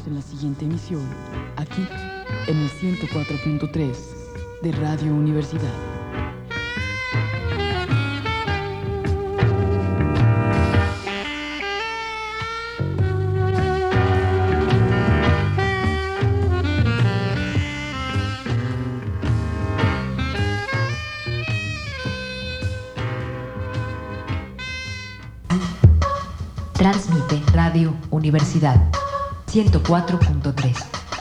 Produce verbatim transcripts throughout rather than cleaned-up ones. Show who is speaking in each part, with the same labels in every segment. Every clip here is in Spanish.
Speaker 1: en la siguiente emisión, aquí, en el ciento cuatro punto tres de Radio Universidad.
Speaker 2: Transmite Radio Universidad ciento cuatro punto tres.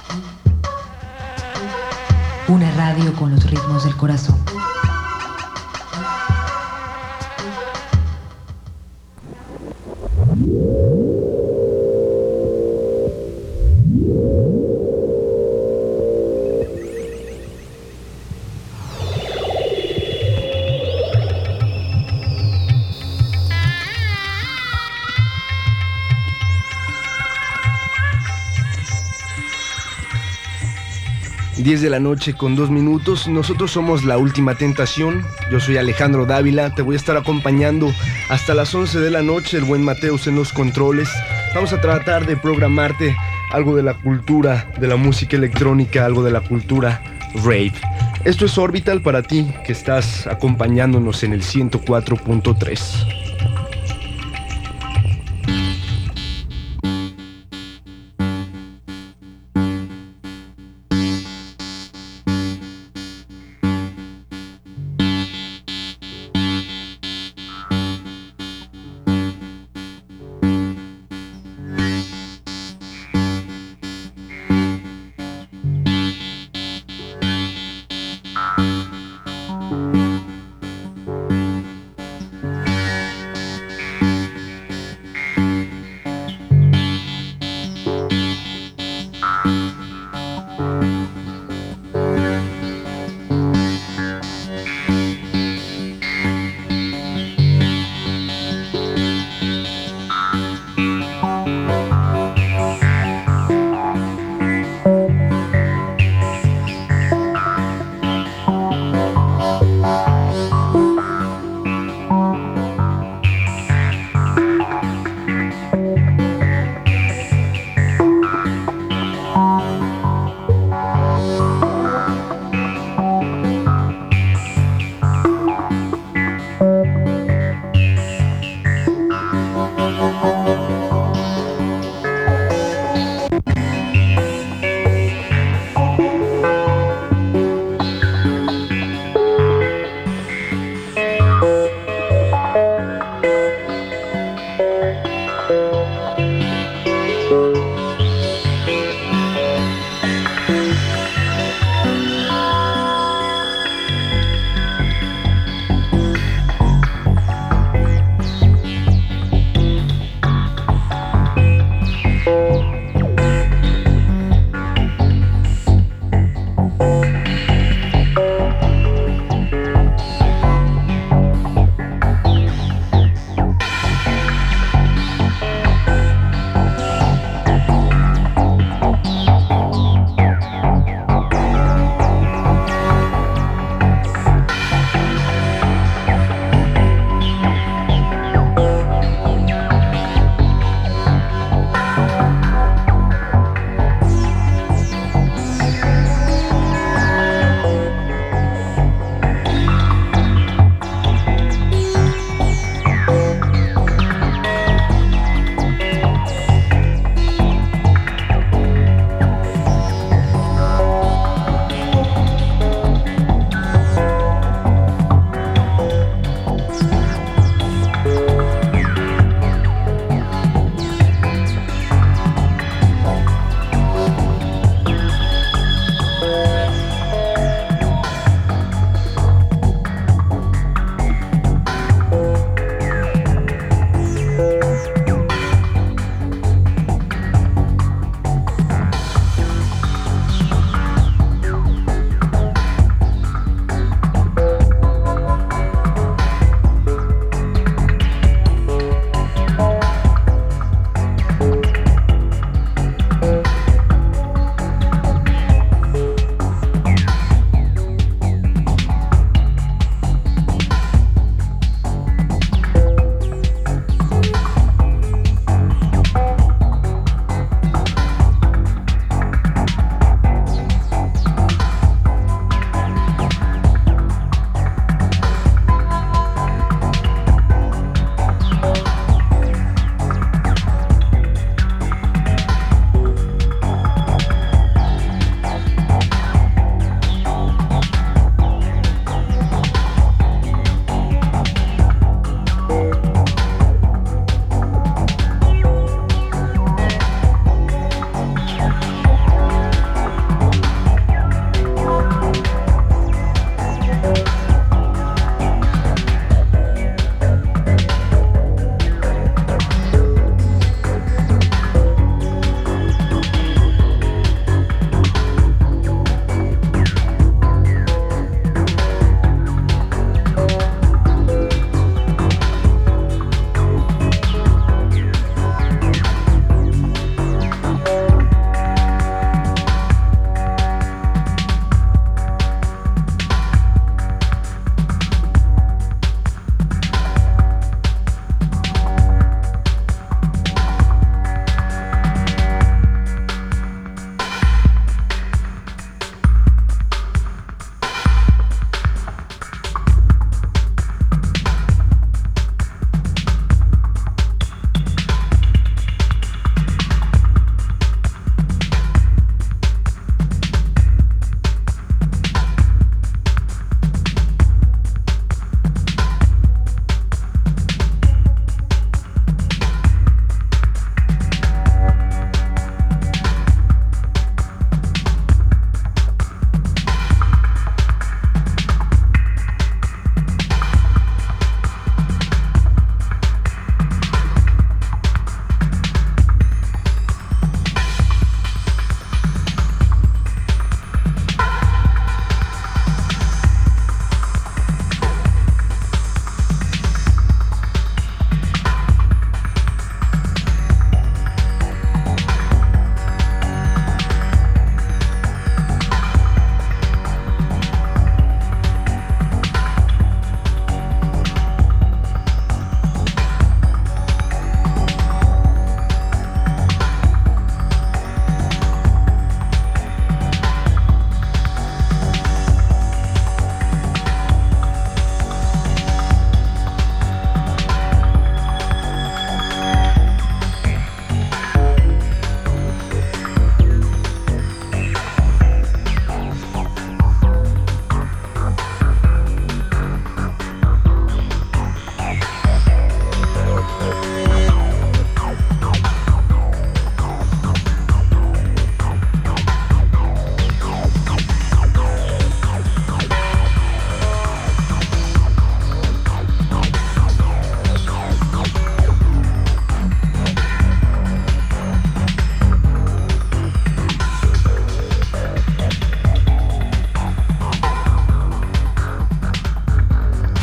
Speaker 2: Una radio con los ritmos del corazón.
Speaker 3: diez de la noche con dos minutos. Nosotros somos La Última Tentación. Yo soy Alejandro Dávila. Te voy a estar acompañando hasta las once de la noche. El buen Mateus en los controles. Vamos a tratar de programarte algo de la cultura, de la música electrónica, algo de la cultura rave. Esto es Orbital para ti, que estás acompañándonos en el ciento cuatro punto tres.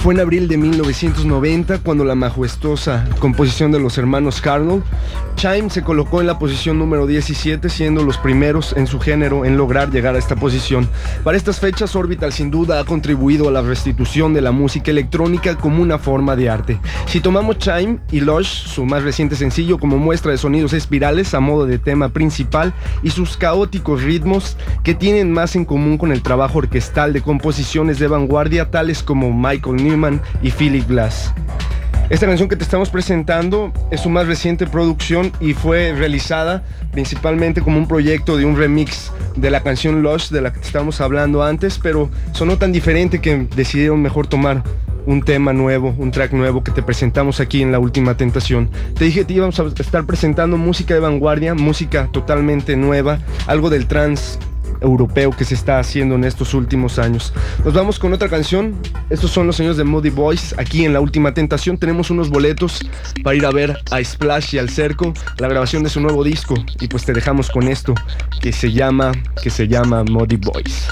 Speaker 3: Fue en abril de mil novecientos noventa cuando la majestuosa composición de los hermanos Carnell, Chime se colocó en la posición número diecisiete, siendo los primeros en su género en lograr llegar a esta posición. Para estas fechas, Orbital sin duda ha contribuido a la restitución de la música electrónica como una forma de arte. Si tomamos Chime y Lush, su más reciente sencillo, como muestra de sonidos espirales a modo de tema principal y sus caóticos ritmos que tienen más en común con el trabajo orquestal de composiciones de vanguardia tales como Michael Newman y Philip Glass. Esta canción que te estamos presentando es su más reciente producción y fue realizada principalmente como un proyecto de un remix de la canción Lush de la que te estábamos hablando antes, pero sonó tan diferente que decidieron mejor tomar un tema nuevo, un track nuevo que te presentamos aquí en La Última Tentación. Te dije que te íbamos a estar presentando música de vanguardia, música totalmente nueva, algo del trance europeo que se está haciendo en estos últimos años. Nos vamos con otra canción. Estos son los señores de Moody Boys. Aquí en La Última Tentación tenemos unos boletos para ir a ver a Splash y al Cerco, la grabación de su nuevo disco, y pues te dejamos con esto que se llama que se llama Moody Boys.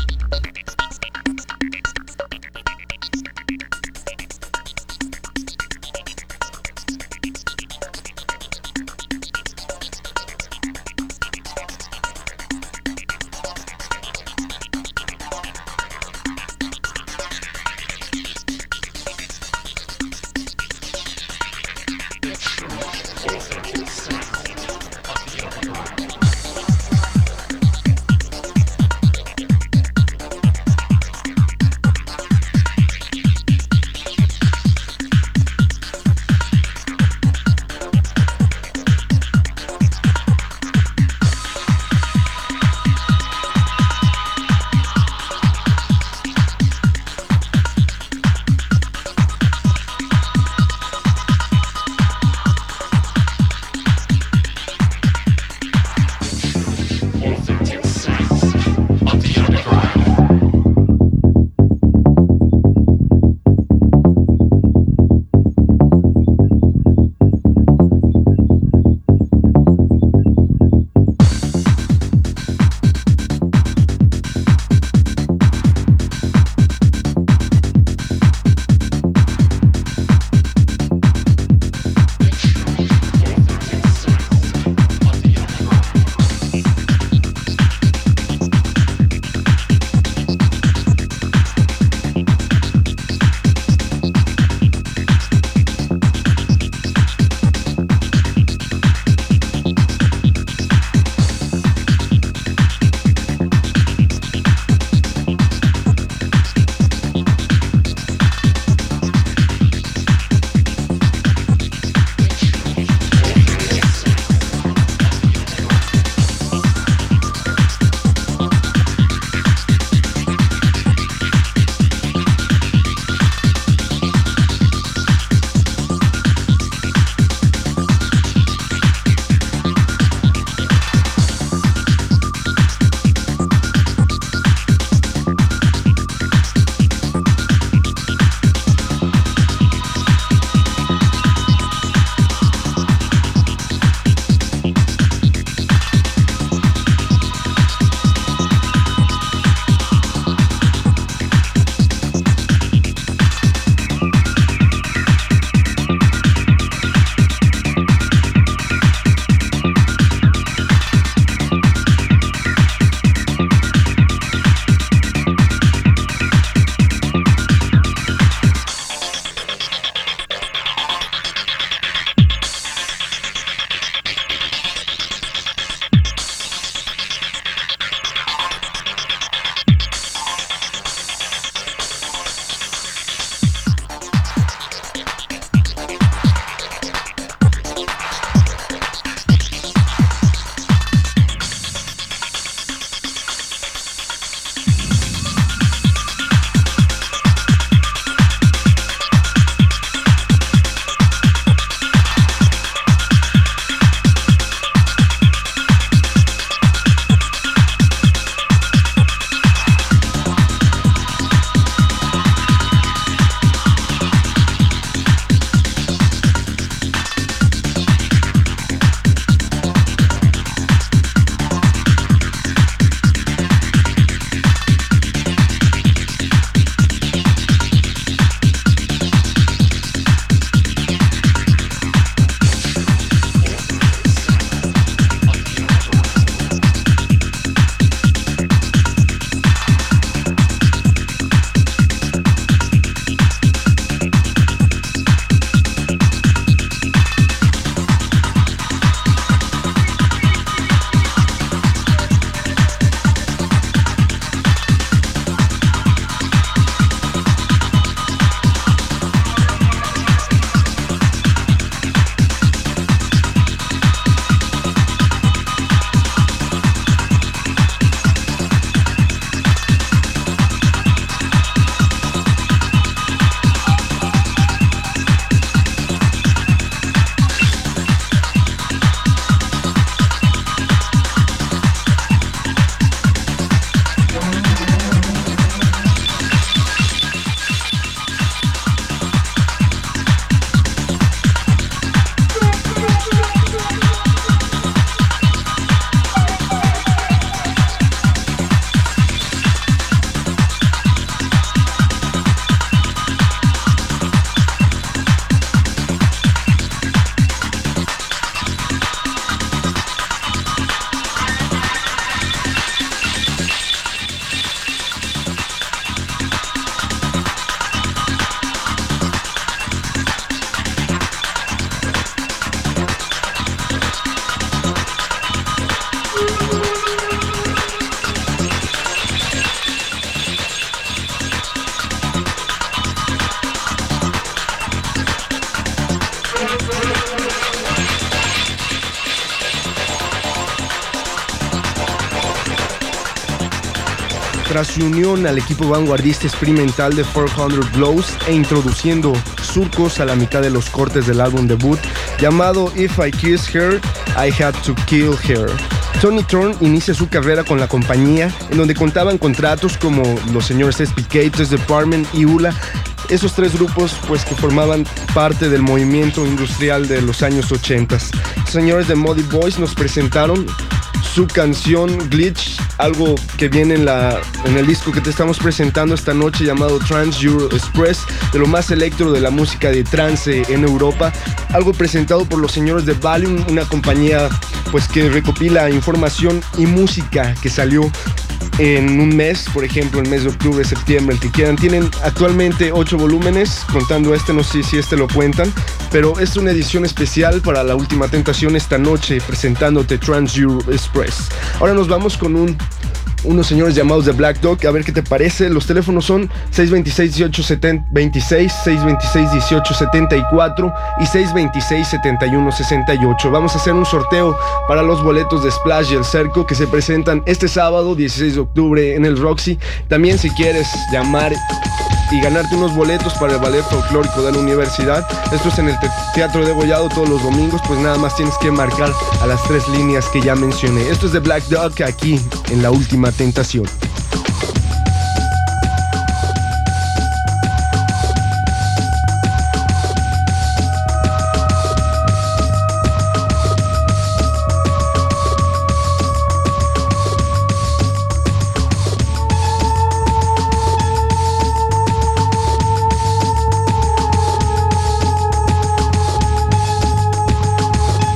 Speaker 3: Tras su unión al equipo vanguardista experimental de cuatrocientos Blows e introduciendo surcos a la mitad de los cortes del álbum debut llamado If I Kissed Her, I Had to Kill Her, Tony Thorne inicia su carrera con la compañía, en donde contaban contratos como los señores S P K, Test Department y U L A. Esos tres grupos pues que formaban parte del movimiento industrial de los años ochenta. Los señores de Muddy Boys nos presentaron su canción Glitch, algo que viene en, la, en el disco que te estamos presentando esta noche llamado Trance Euro Express, de lo más electro de la música de trance en Europa, algo presentado por los señores de Valium, una compañía pues que recopila información y música que salió en un mes, por ejemplo, el mes de octubre, septiembre, el que quieran. Tienen actualmente ocho volúmenes, contando este, no sé si este lo cuentan, pero es una edición especial para La Última Tentación esta noche, presentándote Trance Euro Express. Ahora nos vamos con un unos señores llamados The Black Dog, a ver qué te parece. Los teléfonos son seis dos seis, dieciocho veintiséis, seis dos seis, dieciocho setenta y cuatro y seis dos seis, setenta y uno sesenta y ocho. Vamos a hacer un sorteo para los boletos de Splash y El Cerco que se presentan este sábado dieciséis de octubre en el Roxy. También si quieres llamar y ganarte unos boletos para el ballet folclórico de la universidad, esto es en el Teatro de Gollado todos los domingos, pues nada más tienes que marcar a las tres líneas que ya mencioné. Esto es de Black Dog aquí en La Última Tentación.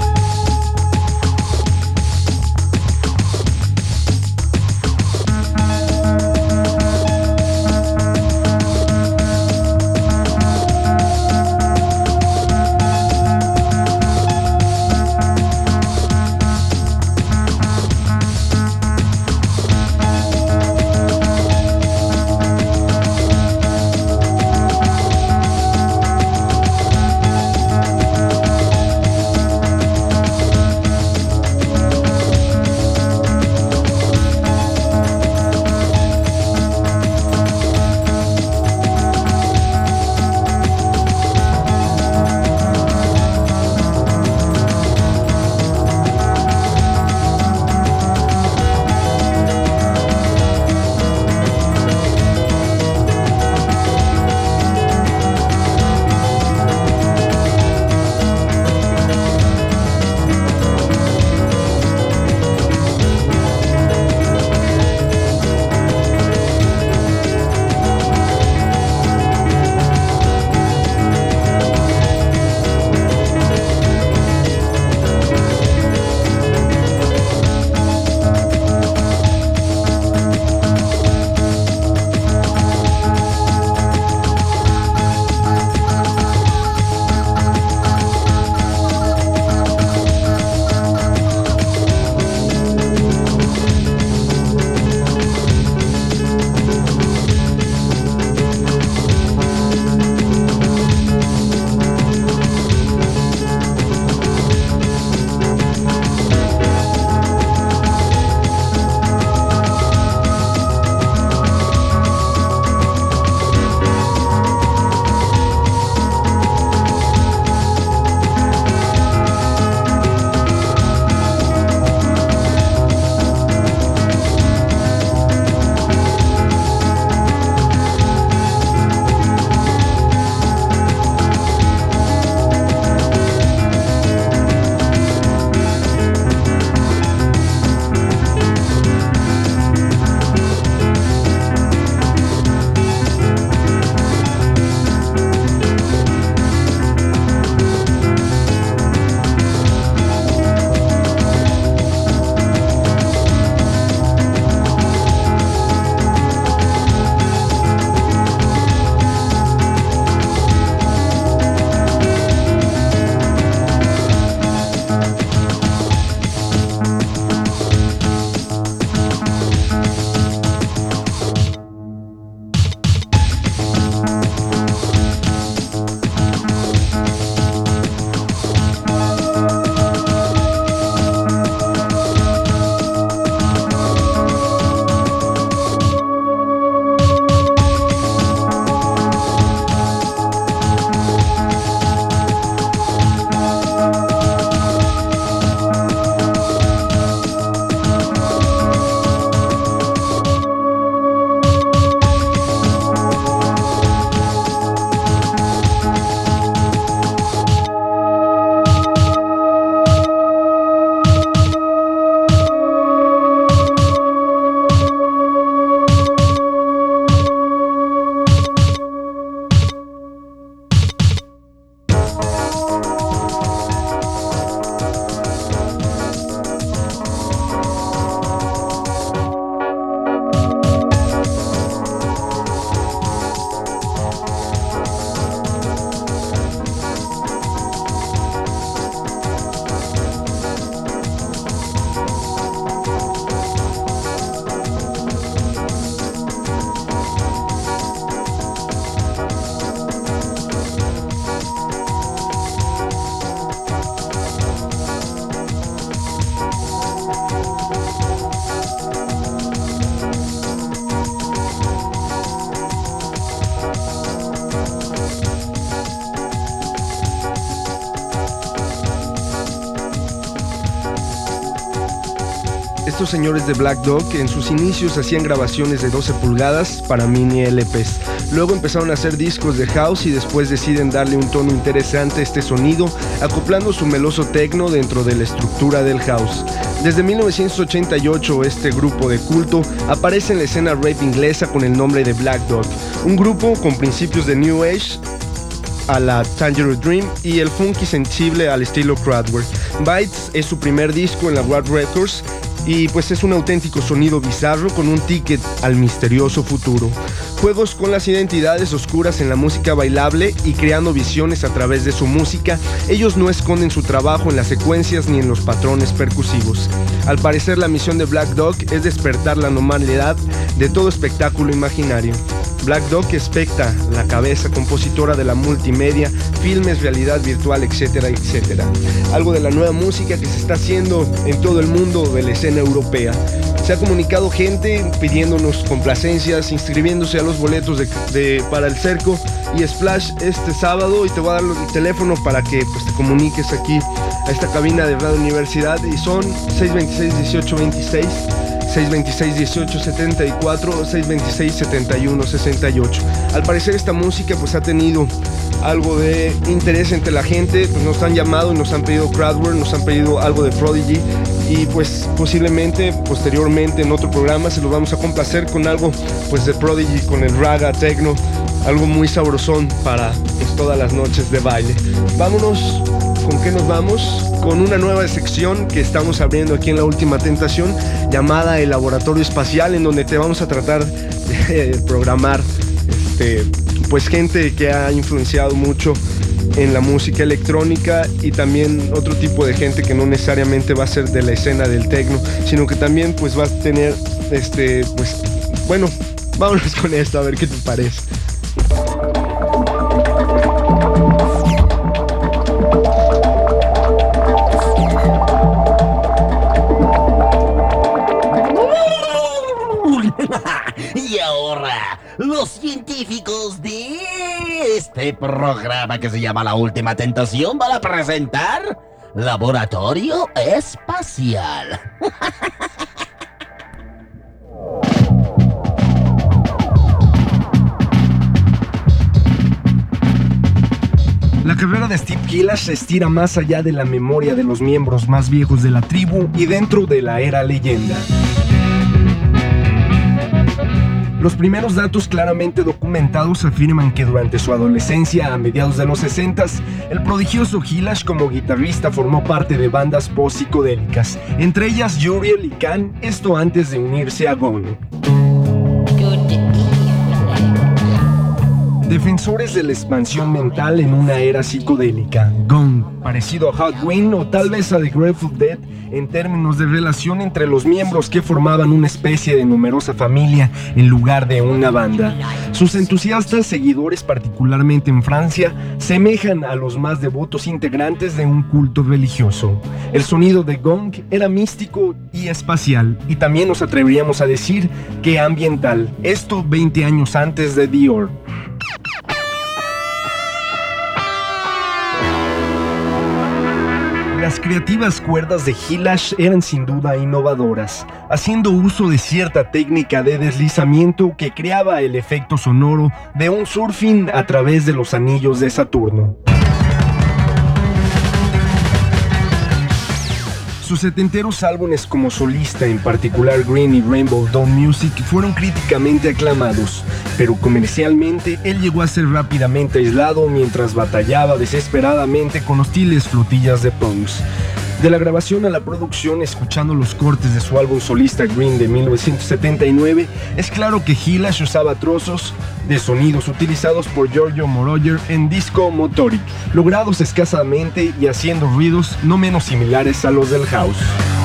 Speaker 4: Thank
Speaker 3: estos señores de Black Dog en sus inicios hacían grabaciones de doce pulgadas para mini L Pes. Luego empezaron a hacer discos de house y después deciden darle un tono interesante a este sonido, acoplando su meloso techno dentro de la estructura del house. Desde mil novecientos ochenta y ocho este grupo de culto aparece en la escena rap inglesa con el nombre de Black Dog, un grupo con principios de New Age a la Tangerine Dream y el funky sensible al estilo Kraftwerk. Bites es su primer disco en la Warp Records y pues es un auténtico sonido bizarro con un ticket al misterioso futuro. Juegos con las identidades oscuras en la música bailable y creando visiones a través de su música, ellos no esconden su trabajo en las secuencias ni en los patrones percusivos. Al parecer la misión de Black Dog es despertar la normalidad de todo espectáculo imaginario. Black Dog especta la cabeza compositora de la multimedia, filmes, realidad virtual, etcétera, etcétera. Algo de la nueva música que se está haciendo en todo el mundo de la escena europea. Se ha comunicado gente pidiéndonos complacencias, inscribiéndose a los boletos de, de, para el cerco y Splash este sábado, y te voy a dar el teléfono para que pues, te comuniques aquí a esta cabina de Radio Universidad y son seis dos seis, dieciocho veintiséis, seis dos seis, dieciocho setenta y cuatro, seis dos seis, setenta y uno sesenta y ocho. Al parecer esta música pues ha tenido algo de interés entre la gente, pues nos han llamado y nos han pedido Kraftwerk, nos han pedido algo de Prodigy y pues posiblemente posteriormente en otro programa se los vamos a complacer con algo pues de Prodigy, con el raga, techno, algo muy sabrosón para pues, todas las noches de baile. Vámonos, ¿con qué nos vamos? Con una nueva sección que estamos abriendo aquí en La Última Tentación llamada El Laboratorio Espacial, en donde te vamos a tratar de programar este, pues gente que ha influenciado mucho en la música electrónica y también otro tipo de gente que no necesariamente va a ser de la escena del techno, sino que también pues va a tener este pues bueno, vámonos con esto a ver qué te parece.
Speaker 4: Y ahora, los científicos de este programa que se llama La Última Tentación van a presentar Laboratorio Espacial.
Speaker 3: La carrera de Steve Killach se estira más allá de la memoria de los miembros más viejos de la tribu y dentro de la era leyenda. Los primeros datos claramente documentados afirman que durante su adolescencia, a mediados de los sesentas, el prodigioso Killach como guitarrista formó parte de bandas post-psicodélicas, entre ellas Uriel y Can, esto antes de unirse a Gong. Defensores de la expansión mental en una era psicodélica, Gong, parecido a Hot Wind o tal vez a The Grateful Dead en términos de relación entre los miembros que formaban una especie de numerosa familia en lugar de una banda. Sus entusiastas seguidores, particularmente en Francia, semejan a los más devotos integrantes de un culto religioso. El sonido de Gong era místico y espacial, y también nos atreveríamos a decir que ambiental, esto veinte años antes de Dior. Las creativas cuerdas de Killach eran sin duda innovadoras, haciendo uso de cierta técnica de deslizamiento que creaba el efecto sonoro de un surfing a través de los anillos de Saturno. Sus setenteros álbumes como solista, en particular Green y Rainbow Dawn Music, fueron críticamente aclamados, pero comercialmente él llegó a ser rápidamente aislado mientras batallaba desesperadamente con hostiles flotillas de punks. De la grabación a la producción, escuchando los cortes de su álbum solista Green de mil novecientos setenta y nueve, es claro que Killach usaba trozos de sonidos utilizados por Giorgio Moroder en Disco Motoric, logrados escasamente y haciendo ruidos no menos similares a los del house.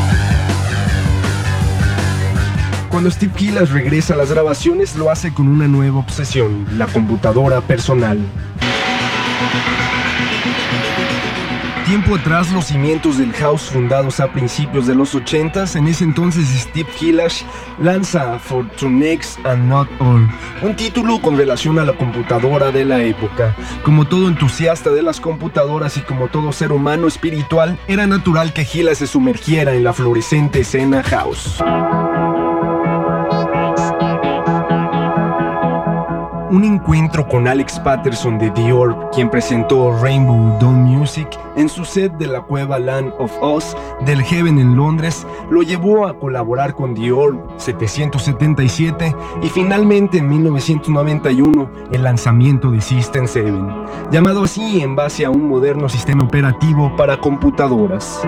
Speaker 3: Cuando Steve Killach regresa a las grabaciones, lo hace con una nueva obsesión, la computadora personal. Tiempo atrás, los cimientos del house fundados a principios de los ochentas, en ese entonces Steve Hilash lanza For To Next and Not All, un título con relación a la computadora de la época. Como todo entusiasta de las computadoras y como todo ser humano espiritual, era natural que Hilash se sumergiera en la florescente escena house. Un encuentro con Alex Patterson de The Orb, quien presentó Rainbow Dawn Music en su set de la cueva Land of Oz del Heaven en Londres, lo llevó a colaborar con The Orb setecientos setenta y siete y finalmente en mil novecientos noventa y uno el lanzamiento de System siete, llamado así en base a un moderno sistema operativo para computadoras.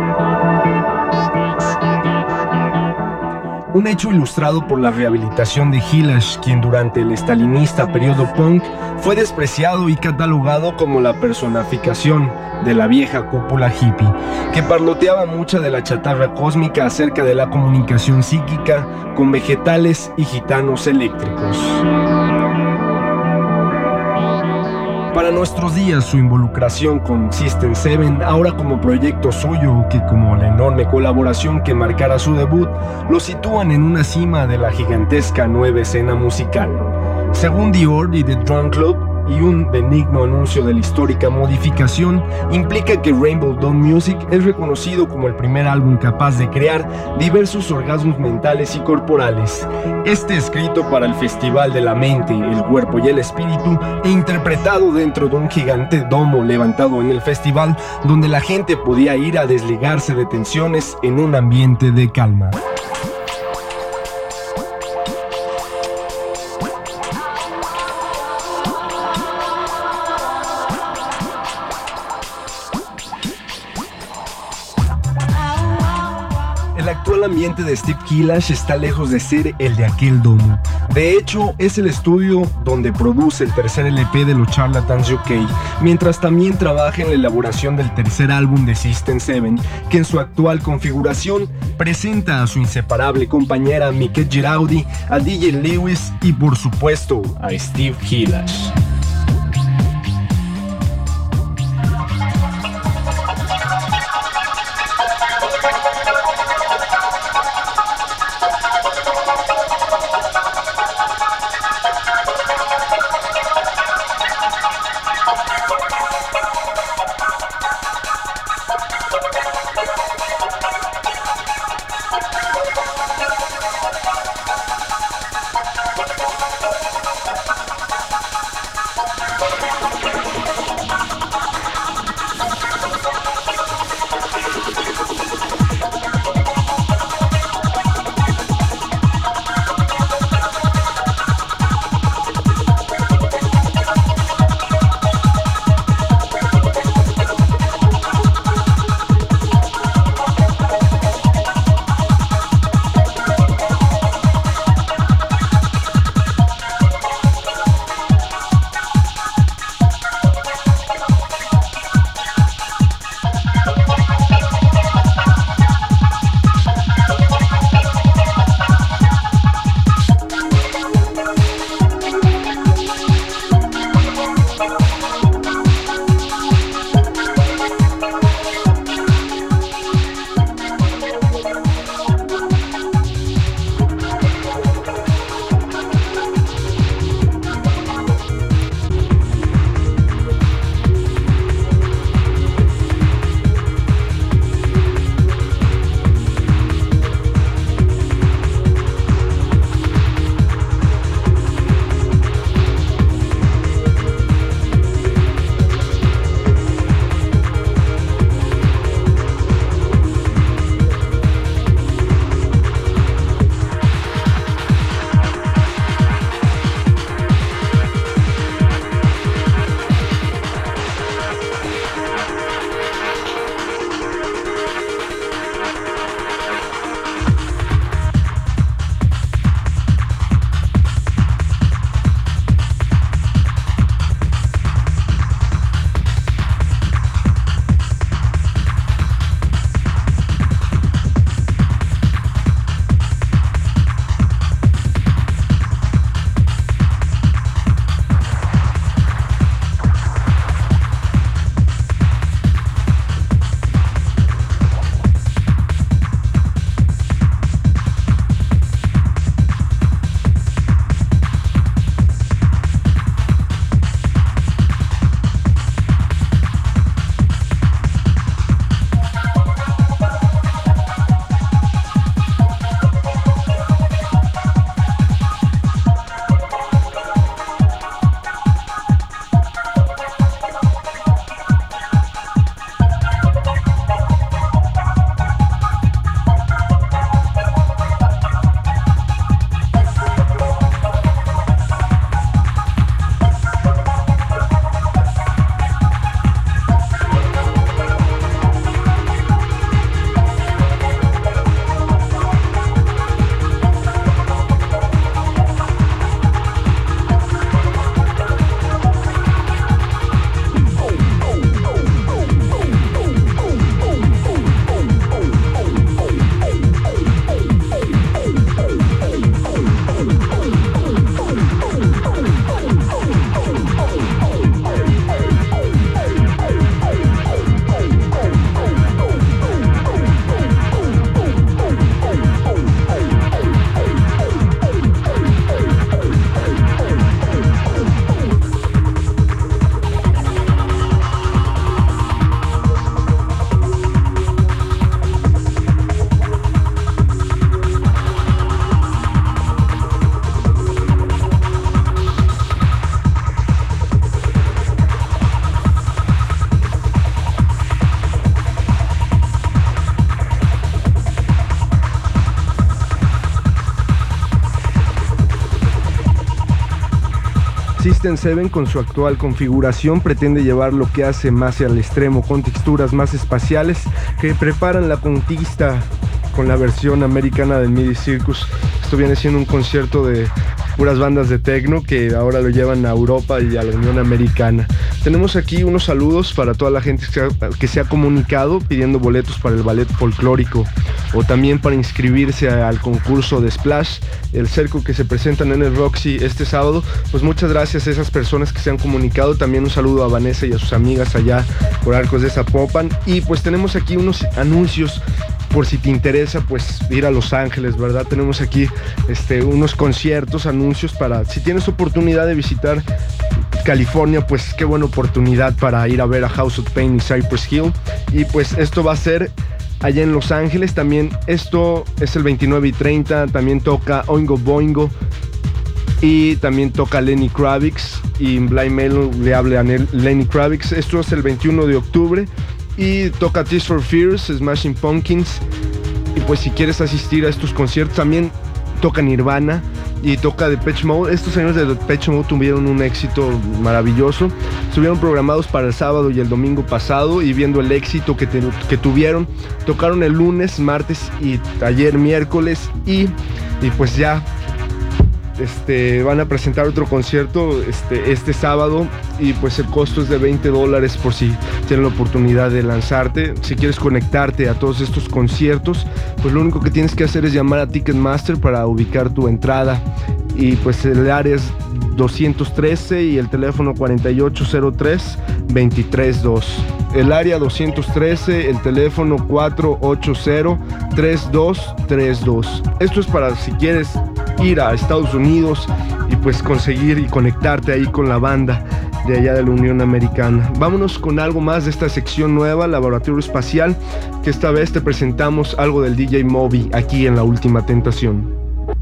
Speaker 3: Un hecho ilustrado por la rehabilitación de Hilash, quien durante el estalinista periodo punk fue despreciado y catalogado como la personificación de la vieja cúpula hippie, que parloteaba mucha de la chatarra cósmica acerca de la comunicación psíquica con vegetales y gitanos eléctricos. Para nuestros días, su involucración con System siete, ahora como proyecto suyo, que como la enorme colaboración que marcara su debut, lo sitúan en una cima de la gigantesca nueva escena musical. Según The Orb y The Drum Club, y un benigno anuncio de la histórica modificación, implica que Rainbow Dawn Music es reconocido como el primer álbum capaz de crear diversos orgasmos mentales y corporales. Este escrito para el Festival de la Mente, el Cuerpo y el Espíritu e interpretado dentro de un gigante domo levantado en el festival, donde la gente podía ir a desligarse de tensiones en un ambiente de calma. El actual ambiente de Steve Hilash está lejos de ser el de aquel domo. De hecho, es el estudio donde produce el tercer L P de los Charlatans U K, mientras también trabaja en la elaboración del tercer álbum de System siete, que en su actual configuración presenta a su inseparable compañera Miquette Giraudi, a D J Lewis y por supuesto a Steve Hilash. System siete, con su actual configuración, pretende llevar lo que hace más al extremo, con texturas más espaciales que preparan la conquista con la versión americana del MIDI Circus. Esto viene siendo un concierto de puras bandas de techno que ahora lo llevan a Europa y a la Unión Americana. Tenemos aquí unos saludos para toda la gente que se ha, que se ha comunicado pidiendo boletos para el ballet folclórico o también para inscribirse al concurso de Splash, el cerco que se presentan en el Roxy este sábado. Pues muchas gracias a esas personas que se han comunicado. También un saludo a Vanessa y a sus amigas allá por Arcos de Zapopan. Y pues tenemos aquí unos anuncios por si te interesa pues ir a Los Ángeles, ¿verdad? Tenemos aquí este, unos conciertos, anuncios para si tienes oportunidad de visitar California, pues qué buena oportunidad para ir a ver a House of Pain y Cypress Hill. Y pues esto va a ser allá en Los Ángeles. También esto es el veintinueve y treinta, también toca Oingo Boingo y también toca Lenny Kravitz, y en Blind Melon le habla a Lenny Kravitz. Esto es el veintiuno de octubre. Y toca Tears for Fears, Smashing Pumpkins. Y pues si quieres asistir a estos conciertos, también toca Nirvana y toca Depeche Mode. Estos señores de Depeche Mode tuvieron un éxito maravilloso. Estuvieron programados para el sábado y el domingo pasado, y viendo el éxito que, te, que tuvieron, tocaron el lunes, martes y ayer miércoles. Y, y pues ya Este, van a presentar otro concierto este, este sábado, y pues el costo es de veinte dólares por si tienes la oportunidad de lanzarte. Si quieres conectarte a todos estos conciertos, pues lo único que tienes que hacer es llamar a Ticketmaster para ubicar tu entrada, y pues el área es doscientos trece y el teléfono cuarenta y ocho cero tres veintitrés dos. El área doscientos trece, el teléfono cuatro ocho cero tres dos tres dos. Esto es para si quieres ir a Estados Unidos y pues conseguir y conectarte ahí con la banda de allá de la Unión Americana. Vámonos con algo más de esta sección nueva, Laboratorio Espacial, que esta vez te presentamos algo del D J Moby aquí en La Última Tentación.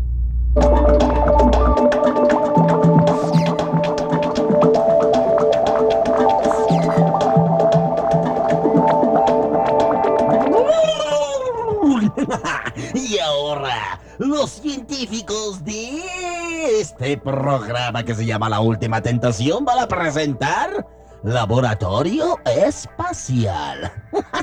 Speaker 4: Y ahora, los científicos de este programa que se llama La Última Tentación van a presentar Laboratorio Espacial.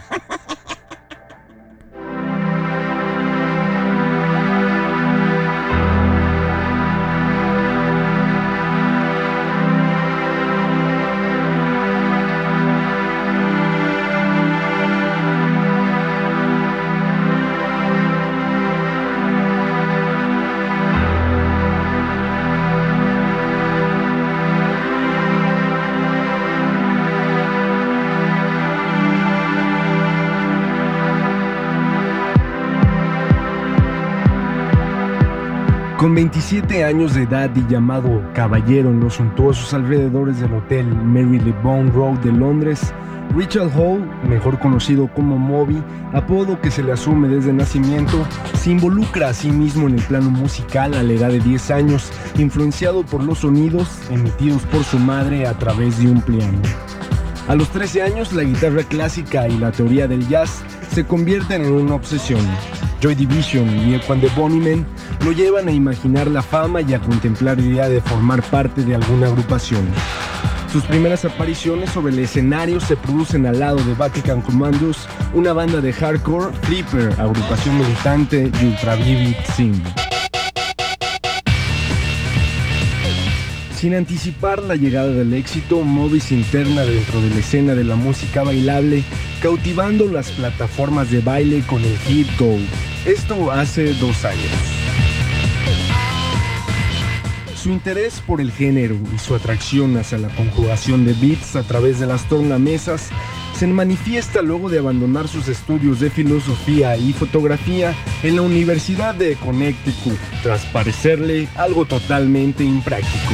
Speaker 3: Con veintisiete años de edad y llamado caballero en los suntuosos alrededores del hotel Marylebone Road de Londres, Richard Hall, mejor conocido como Moby, apodo que se le asume desde nacimiento, se involucra a sí mismo en el plano musical a la edad de diez años, influenciado por los sonidos emitidos por su madre a través de un piano. A los trece años, la guitarra clásica y la teoría del jazz se convierten en una obsesión. Joy Division y Equan the Bunnymen lo llevan a imaginar la fama y a contemplar la idea de formar parte de alguna agrupación. Sus primeras apariciones sobre el escenario se producen al lado de Vatican Commandos, una banda de hardcore, Flipper, agrupación militante, y Ultra Vivid Sing. Sin anticipar la llegada del éxito, Moby se interna dentro de la escena de la música bailable, cautivando las plataformas de baile con el hit Go. Esto hace dos años. Su interés por el género y su atracción hacia la conjugación de beats a través de las tornamesas se manifiesta luego de abandonar sus estudios de filosofía y fotografía en la Universidad de Connecticut, tras parecerle algo totalmente impráctico.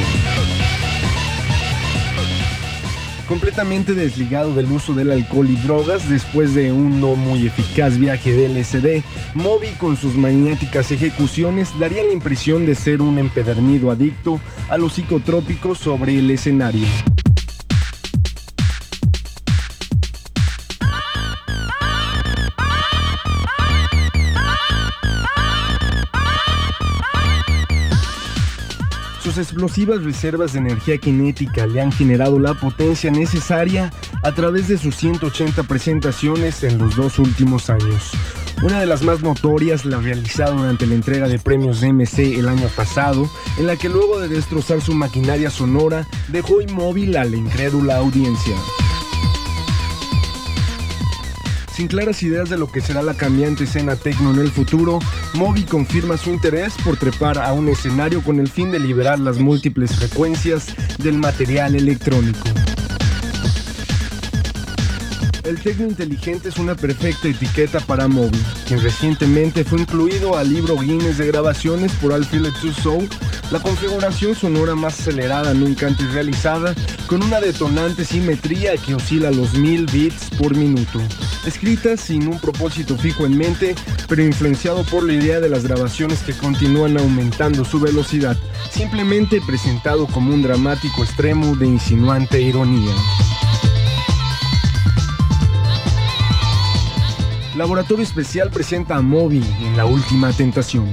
Speaker 3: Completamente desligado del uso del alcohol y drogas, después de un no muy eficaz viaje de L S D, Moby con sus maniáticas ejecuciones daría la impresión de ser un empedernido adicto a los psicotrópicos sobre el escenario. Sus sus explosivas reservas de energía cinética le han generado la potencia necesaria a través de sus ciento ochenta presentaciones en los dos últimos años. Una de las más notorias la realizada durante la entrega de premios de M C el año pasado, en la que luego de destrozar su maquinaria sonora, dejó inmóvil a la incrédula audiencia. Sin claras ideas de lo que será la cambiante escena techno en el futuro, Moby confirma su interés por trepar a un escenario con el fin de liberar las múltiples frecuencias del material electrónico. El techno inteligente es una perfecta etiqueta para Moby, quien recientemente fue incluido al libro Guinness de grabaciones por I Feel It To Soul, la configuración sonora más acelerada nunca antes realizada, con una detonante simetría que oscila los mil bits por minuto. Escrita sin un propósito fijo en mente, pero influenciado por la idea de las grabaciones que continúan aumentando su velocidad, simplemente presentado como un dramático extremo de insinuante ironía. Laboratorio Especial presenta a Moby en La Última Tentación.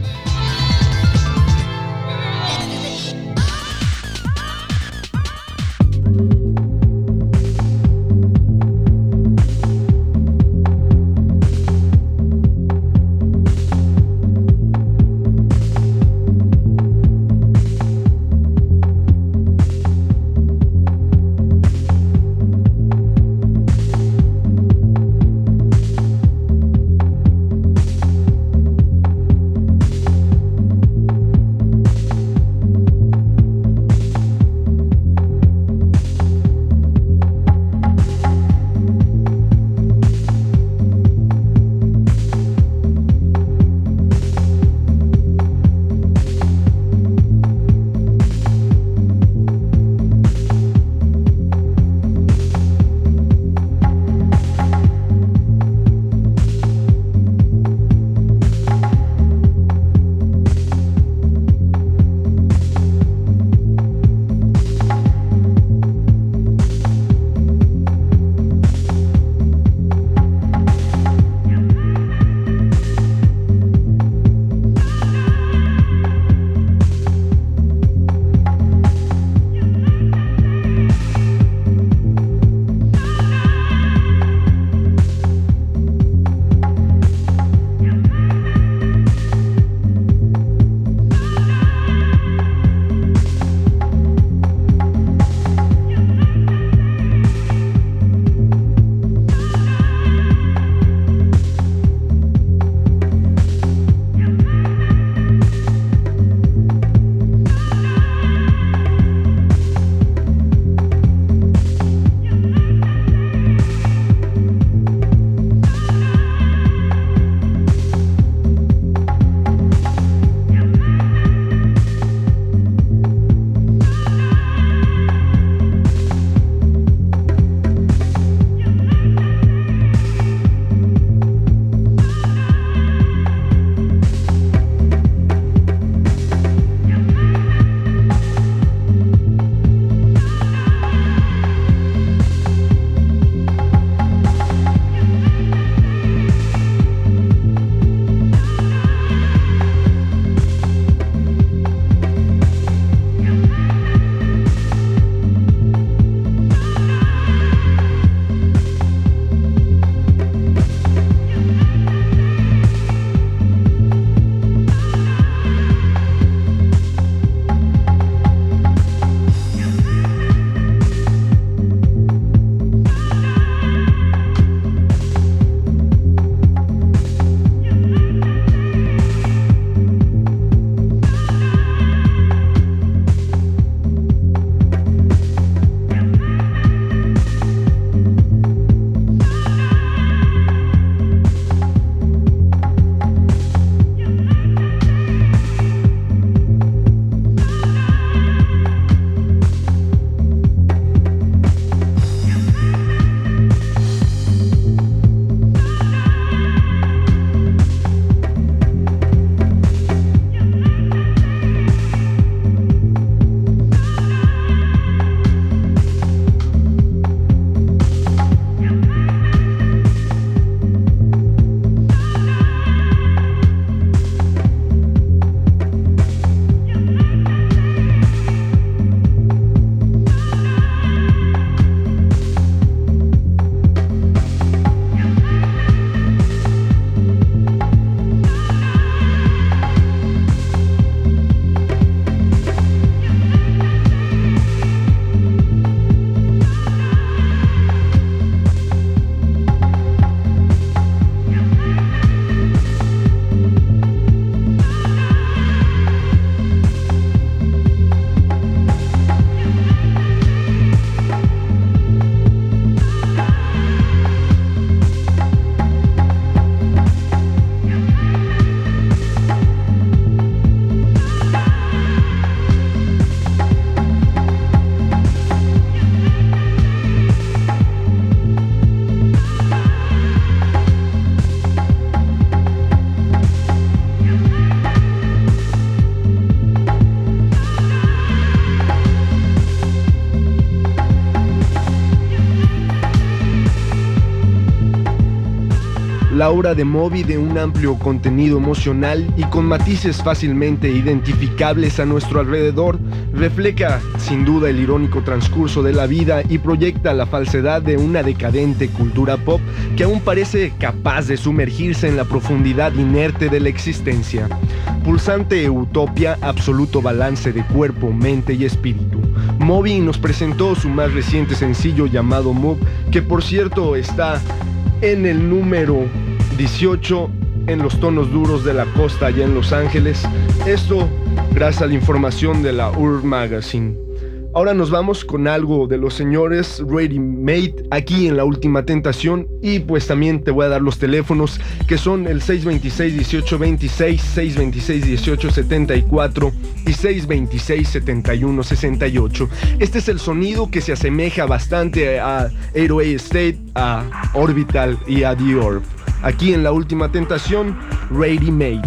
Speaker 3: La obra de Moby, de un amplio contenido emocional y con matices fácilmente identificables a nuestro alrededor, refleja sin duda el irónico transcurso de la vida y proyecta la falsedad de una decadente cultura pop que aún parece capaz de sumergirse en la profundidad inerte de la existencia. Pulsante utopia, absoluto balance de cuerpo, mente y espíritu. Moby nos presentó su más reciente sencillo llamado Move, que por cierto está en el número dieciocho en los tonos duros de la costa allá en Los Ángeles. Esto gracias a la información de la U R Magazine. Ahora nos vamos con algo de los señores Ready Made aquí en La Última Tentación, y pues también te voy a dar los teléfonos que son el seis dos seis, dieciocho veintiséis, seis dos seis, dieciocho setenta y cuatro y seis dos seis, setenta y uno sesenta y ocho. Este es el sonido que se asemeja bastante a ocho A State, a Orbital y a The Orb. Aquí en La Última Tentación, Ready Made.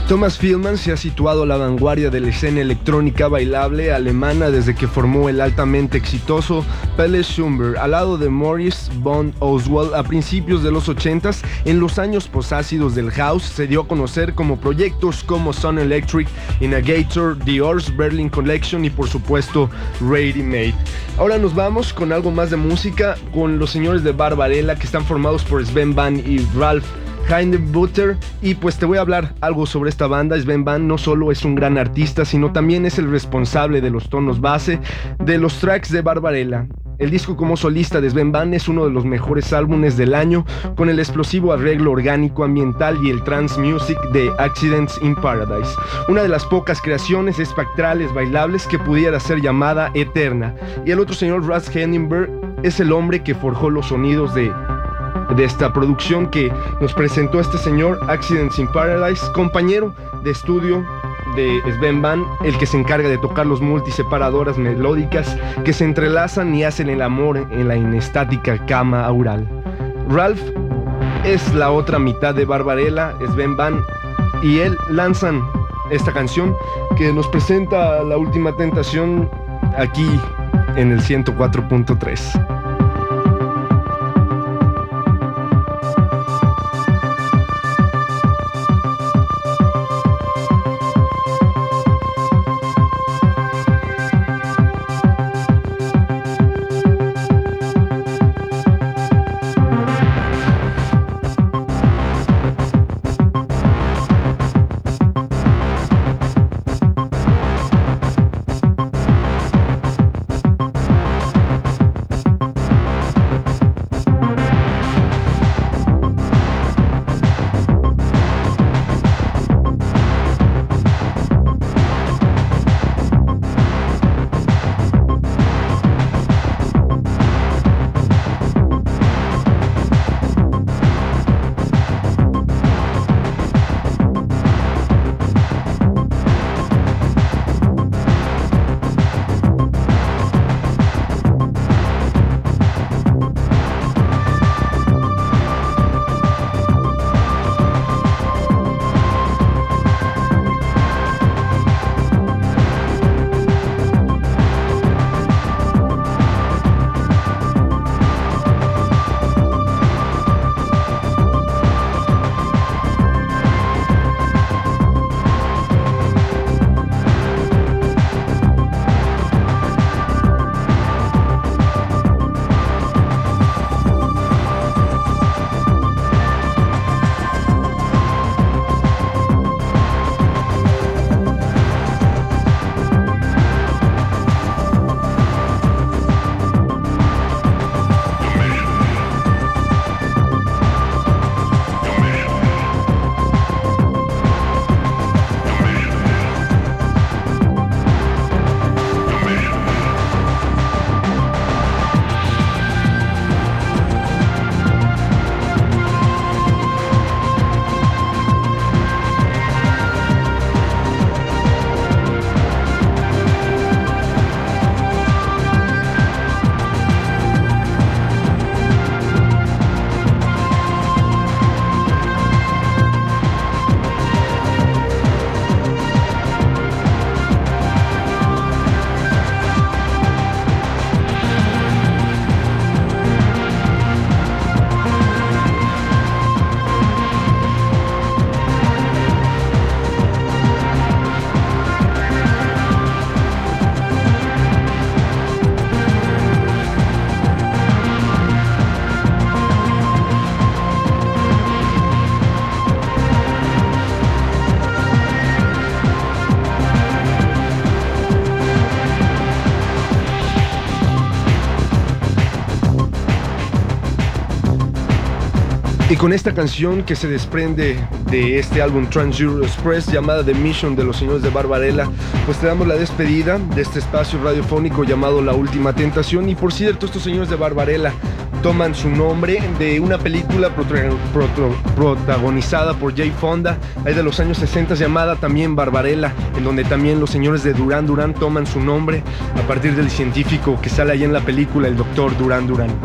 Speaker 3: Thomas Feldman se ha situado a la vanguardia de la escena electrónica bailable alemana desde que formó el altamente exitoso Pelle Schumber al lado de Maurice von Oswald a principios de los ochentas. En los años posácidos del house se dio a conocer como proyectos como Sun Electric, Innagator, The Ors, Berlin Collection y por supuesto Ready Made. Ahora nos vamos con algo más de música con los señores de Barbarella, que están formados por Sven Van y Ralph Heidenbutter, y pues te voy a hablar algo sobre esta banda. Sven Van no solo es un gran artista, sino también es el responsable de los tonos base de los tracks de Barbarella. El disco como solista de Sven Van es uno de los mejores álbumes del año, con el explosivo arreglo orgánico ambiental y el trance music de Accidents in Paradise, una de las pocas creaciones espectrales bailables que pudiera ser llamada eterna. Y el otro señor, Russ Heidenberg, es el hombre que forjó los sonidos de de esta producción que nos presentó este señor, Accidents in Paradise, compañero de estudio de Sven Van, el que se encarga de tocar los multiseparadoras melódicas que se entrelazan y hacen el amor en la inestática cama aural. Ralph es la otra mitad de Barbarella, Sven Van y él lanzan esta canción que nos presenta La Última Tentación aquí en el ciento cuatro punto tres. Y con esta canción que se desprende de este álbum Trans Euro Express llamada The Mission de los señores de Barbarella, pues te damos la despedida de este espacio radiofónico llamado La Última Tentación. Y por cierto, estos señores de Barbarella toman su nombre de una película prota- prota- protagonizada por Jane Fonda, ahí de los años sesenta, llamada también Barbarella, en donde también los señores de Duran Duran toman su nombre a partir del científico que sale ahí en la película, el doctor Duran Duran.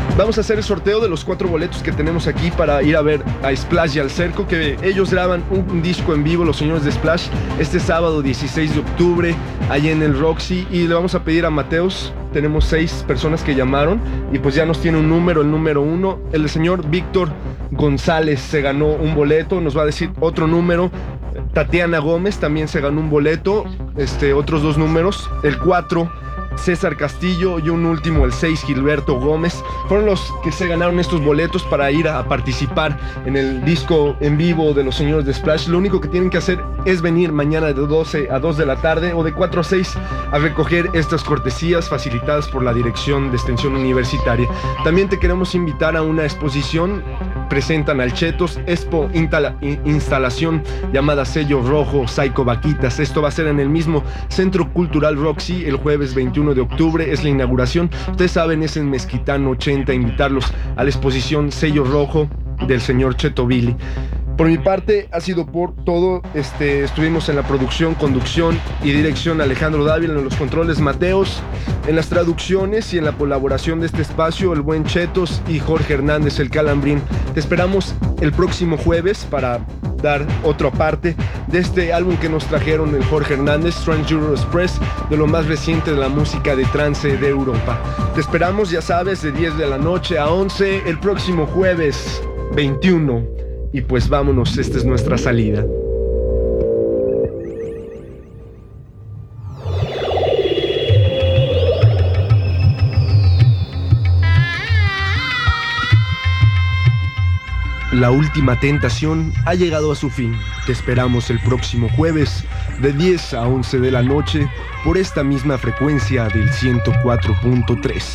Speaker 3: Vamos a hacer el sorteo de los cuatro boletos que tenemos aquí para ir a ver a Splash y al Cerco, que ellos graban un, un disco en vivo, los señores de Splash, este sábado dieciséis de octubre, allá en el Roxy, y le vamos a pedir a Mateos. Tenemos seis personas que llamaron y pues ya nos tiene un número, el número uno. El señor Víctor González se ganó un boleto, nos va a decir otro número. Tatiana Gómez también se ganó un boleto, este, otros dos números, el cuatro, César Castillo, y un último, el seis, Gilberto Gómez. Fueron los que se ganaron estos boletos para ir a, a participar en el disco en vivo de los señores de Splash. Lo único que tienen que hacer es venir mañana de doce a dos de la tarde o de cuatro a seis a recoger estas cortesías facilitadas por la Dirección de Extensión Universitaria. También te queremos invitar a una exposición. Presentan al Chetos, expo instala, instalación llamada Sello Rojo, Psycho Vaquitas. Esto va a ser en el mismo Centro Cultural Roxy el jueves veintiuno de octubre, es la inauguración. Ustedes saben, es en Mezquitán ochenta, invitarlos a la exposición Sello Rojo del señor Cheto Billy. Por mi parte ha sido por todo. Este, estuvimos en la producción, conducción y dirección Alejandro Dávila, en los controles Mateos, en las traducciones y en la colaboración de este espacio el buen Chetos y Jorge Hernández, el Calambrín. Te esperamos el próximo jueves para dar otra parte de este álbum que nos trajeron el Jorge Hernández, Trance Euro Express, de lo más reciente de la música de trance de Europa. Te esperamos, ya sabes, de diez de la noche a once el próximo jueves veintiuno. Y pues vámonos, esta es nuestra salida. La última tentación ha llegado a su fin. Te esperamos el próximo jueves de diez a once de la noche por esta misma frecuencia del ciento cuatro punto tres.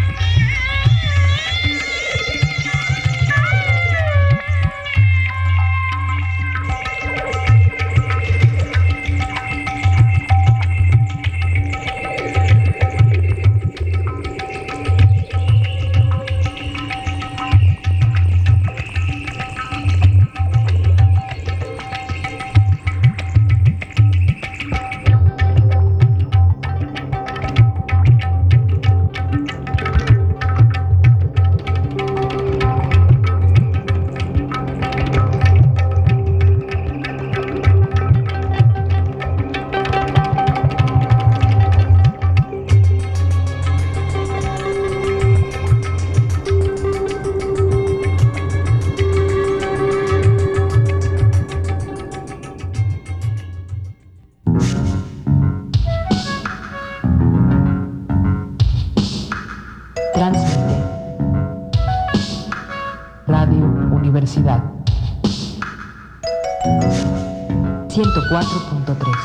Speaker 2: ciento cuatro punto tres.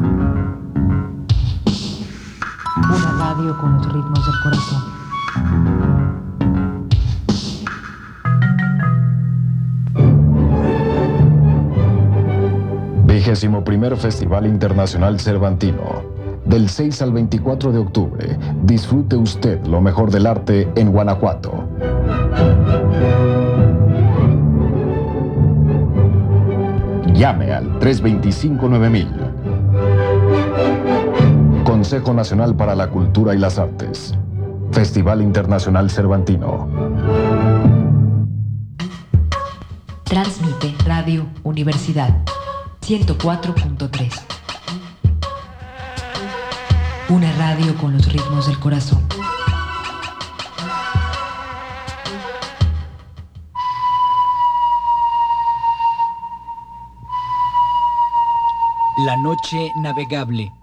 Speaker 2: Una radio con los ritmos del corazón.
Speaker 5: Vigésimo primer Festival Internacional Cervantino. Del seis al veinticuatro de octubre, disfrute usted lo mejor del arte en Guanajuato. Llame al tres dos cinco nueve mil. Consejo Nacional para la Cultura y las Artes. Festival Internacional Cervantino.
Speaker 2: Transmite Radio Universidad ciento cuatro punto tres. Una radio con los ritmos del corazón.
Speaker 6: La noche navegable.